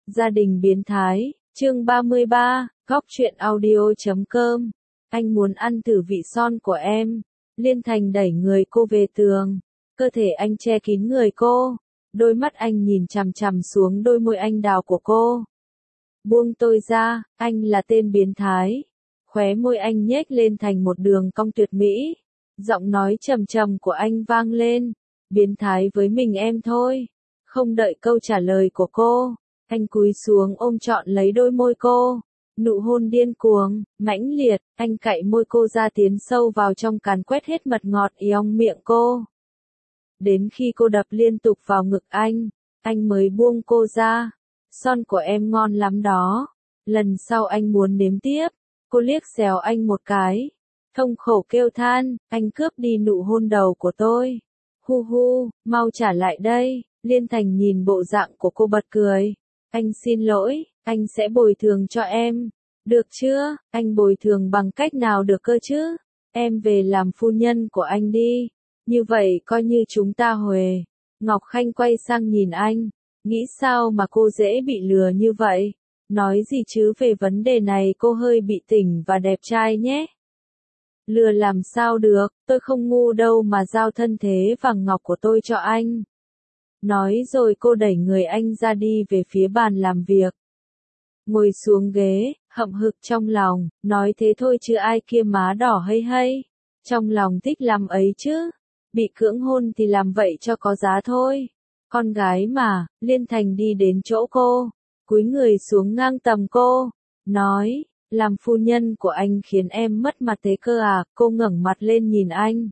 Gia đình biến thái, chương 33, góc truyện audio.com. Anh muốn ăn thử vị son của em. Liên Thành đẩy người cô về tường. Cơ thể anh che kín người cô. Đôi mắt anh nhìn chằm chằm xuống đôi môi anh đào của cô. Buông tôi ra, anh là tên biến thái. Khóe môi anh nhếch lên thành một đường cong tuyệt mỹ. Giọng nói trầm trầm của anh vang lên. Biến thái với mình em thôi. Không đợi câu trả lời của cô, anh cúi xuống ôm trọn lấy đôi môi cô. Nụ hôn điên cuồng, mãnh liệt, anh cạy môi cô ra tiến sâu vào trong càn quét hết mật ngọt yong miệng cô. Đến khi cô đập liên tục vào ngực anh mới buông cô ra. Son của em ngon lắm đó. Lần sau anh muốn nếm tiếp. Cô liếc xéo anh một cái. Thông khổ kêu than, anh cướp đi nụ hôn đầu của tôi. Hu hu, mau trả lại đây. Liên Thành nhìn bộ dạng của cô bật cười. Anh xin lỗi, anh sẽ bồi thường cho em. Được chưa, anh bồi thường bằng cách nào được cơ chứ? Em về làm phu nhân của anh đi. Như vậy coi như chúng ta huề. Ngọc Khanh quay sang nhìn anh. Nghĩ sao mà cô dễ bị lừa như vậy? Nói gì chứ về vấn đề này cô hơi bị tỉnh và đẹp trai nhé. Lừa làm sao được, tôi không ngu đâu mà giao thân thế vàng ngọc của tôi cho anh. Nói rồi cô đẩy người anh ra đi về phía bàn làm việc. Ngồi xuống ghế, hậm hực trong lòng, nói thế thôi chứ ai kia má đỏ hay hay. Trong lòng thích làm ấy chứ. Bị cưỡng hôn thì làm vậy cho có giá thôi. Con gái mà, Liên Thành đi đến chỗ cô, cúi người xuống ngang tầm cô, nói, làm phu nhân của anh khiến em mất mặt thế cơ à? Cô ngẩng mặt lên nhìn anh.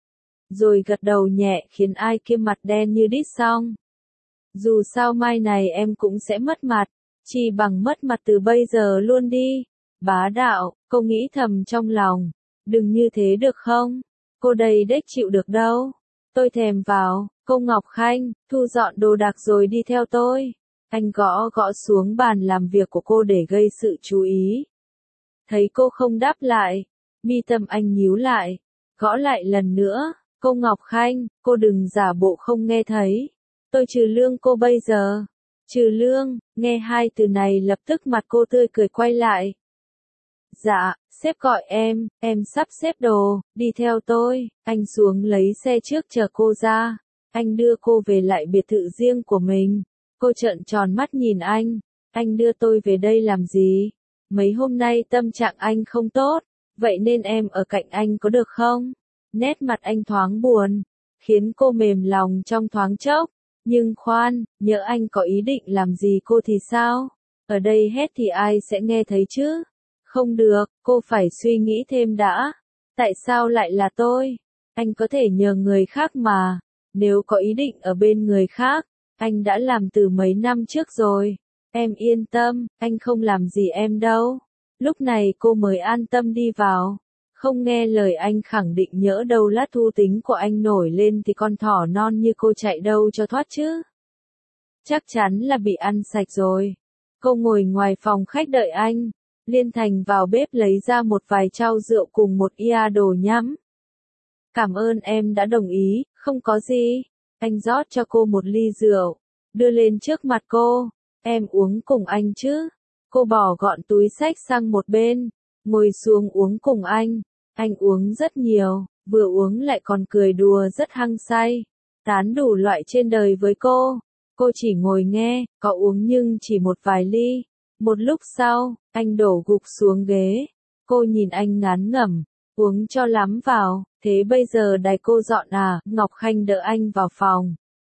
Rồi gật đầu nhẹ khiến ai kia mặt đen như đít xong. Dù sao mai này em cũng sẽ mất mặt, chỉ bằng mất mặt từ bây giờ luôn đi. Bá đạo, cô nghĩ thầm trong lòng. Đừng như thế được không? Cô đây đếch chịu được đâu. Tôi thèm vào, cô Ngọc Khanh, thu dọn đồ đạc rồi đi theo tôi. Anh gõ gõ xuống bàn làm việc của cô để gây sự chú ý. Thấy cô không đáp lại, mi tâm anh nhíu lại, gõ lại lần nữa. Cô Ngọc Khanh, cô đừng giả bộ không nghe thấy. Tôi trừ lương cô bây giờ. Trừ lương, nghe hai từ này lập tức mặt cô tươi cười quay lại. Dạ, sếp gọi em sắp xếp đồ, đi theo tôi. Anh xuống lấy xe trước chờ cô ra. Anh đưa cô về lại biệt thự riêng của mình. Cô trợn tròn mắt nhìn anh đưa tôi về đây làm gì? Mấy hôm nay tâm trạng anh không tốt, vậy nên em ở cạnh anh có được không? Nét mặt anh thoáng buồn, khiến cô mềm lòng trong thoáng chốc. Nhưng khoan, nhỡ anh có ý định làm gì cô thì sao? Ở đây hét thì ai sẽ nghe thấy chứ? Không được, cô phải suy nghĩ thêm đã. Tại sao lại là tôi? Anh có thể nhờ người khác mà. Nếu có ý định ở bên người khác, anh đã làm từ mấy năm trước rồi. Em yên tâm, anh không làm gì em đâu. Lúc này cô mới an tâm đi vào. Không nghe lời anh khẳng định nhỡ đâu lát thú tính của anh nổi lên thì con thỏ non như cô chạy đâu cho thoát chứ. Chắc chắn là bị ăn sạch rồi. Cô ngồi ngoài phòng khách đợi anh. Liên Thành vào bếp lấy ra một vài chao rượu cùng một ia đồ nhắm. Cảm ơn em đã đồng ý, không có gì. Anh rót cho cô một ly rượu, đưa lên trước mặt cô. Em uống cùng anh chứ. Cô bỏ gọn túi xách sang một bên, ngồi xuống uống cùng anh. Anh uống rất nhiều, vừa uống lại còn cười đùa rất hăng say. Tán đủ loại trên đời với cô. Cô chỉ ngồi nghe, có uống nhưng chỉ một vài ly. Một lúc sau, anh đổ gục xuống ghế. Cô nhìn anh ngán ngẩm, uống cho lắm vào, thế bây giờ đài cô dọn à? Ngọc Khanh đỡ anh vào phòng.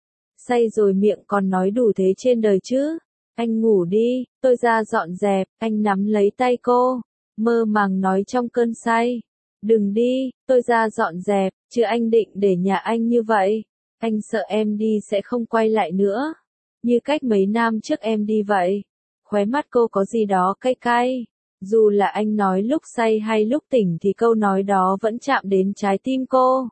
Say rồi miệng còn nói đủ thế trên đời chứ? Anh ngủ đi, tôi ra dọn dẹp. Anh nắm lấy tay cô, mơ màng nói trong cơn say. Đừng đi, tôi ra dọn dẹp, chứ anh định để nhà anh như vậy. Anh sợ em đi sẽ không quay lại nữa. Như cách mấy năm trước em đi vậy. Khóe mắt cô có gì đó cay cay. Dù là anh nói lúc say hay lúc tỉnh thì câu nói đó vẫn chạm đến trái tim cô.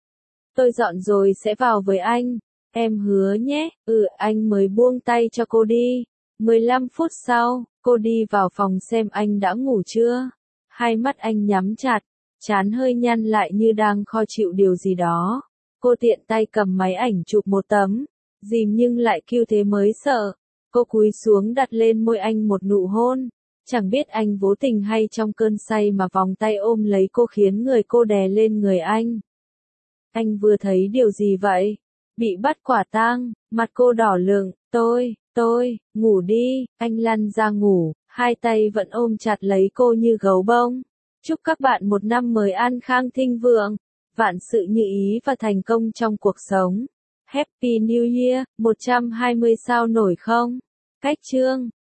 Tôi dọn rồi sẽ vào với anh. Em hứa nhé. Anh mới buông tay cho cô đi. 15 phút sau, cô đi vào phòng xem anh đã ngủ chưa. Hai mắt anh nhắm chặt, trán hơi nhăn lại như đang khó chịu điều gì đó. Cô tiện tay cầm máy ảnh chụp một tấm, dìm nhưng lại kêu thế mới sợ. Cô cúi xuống đặt lên môi anh một nụ hôn. Chẳng biết anh vô tình hay trong cơn say mà vòng tay ôm lấy cô khiến người cô đè lên người anh. Anh vừa thấy điều gì vậy? Bị bắt quả tang, mặt cô đỏ lựng, ngủ đi, anh lăn ra ngủ, hai tay vẫn ôm chặt lấy cô như gấu bông. Chúc các bạn một năm mới an khang thịnh vượng, vạn sự như ý và thành công trong cuộc sống. Happy New Year, 120 sao nổi không? Cách chương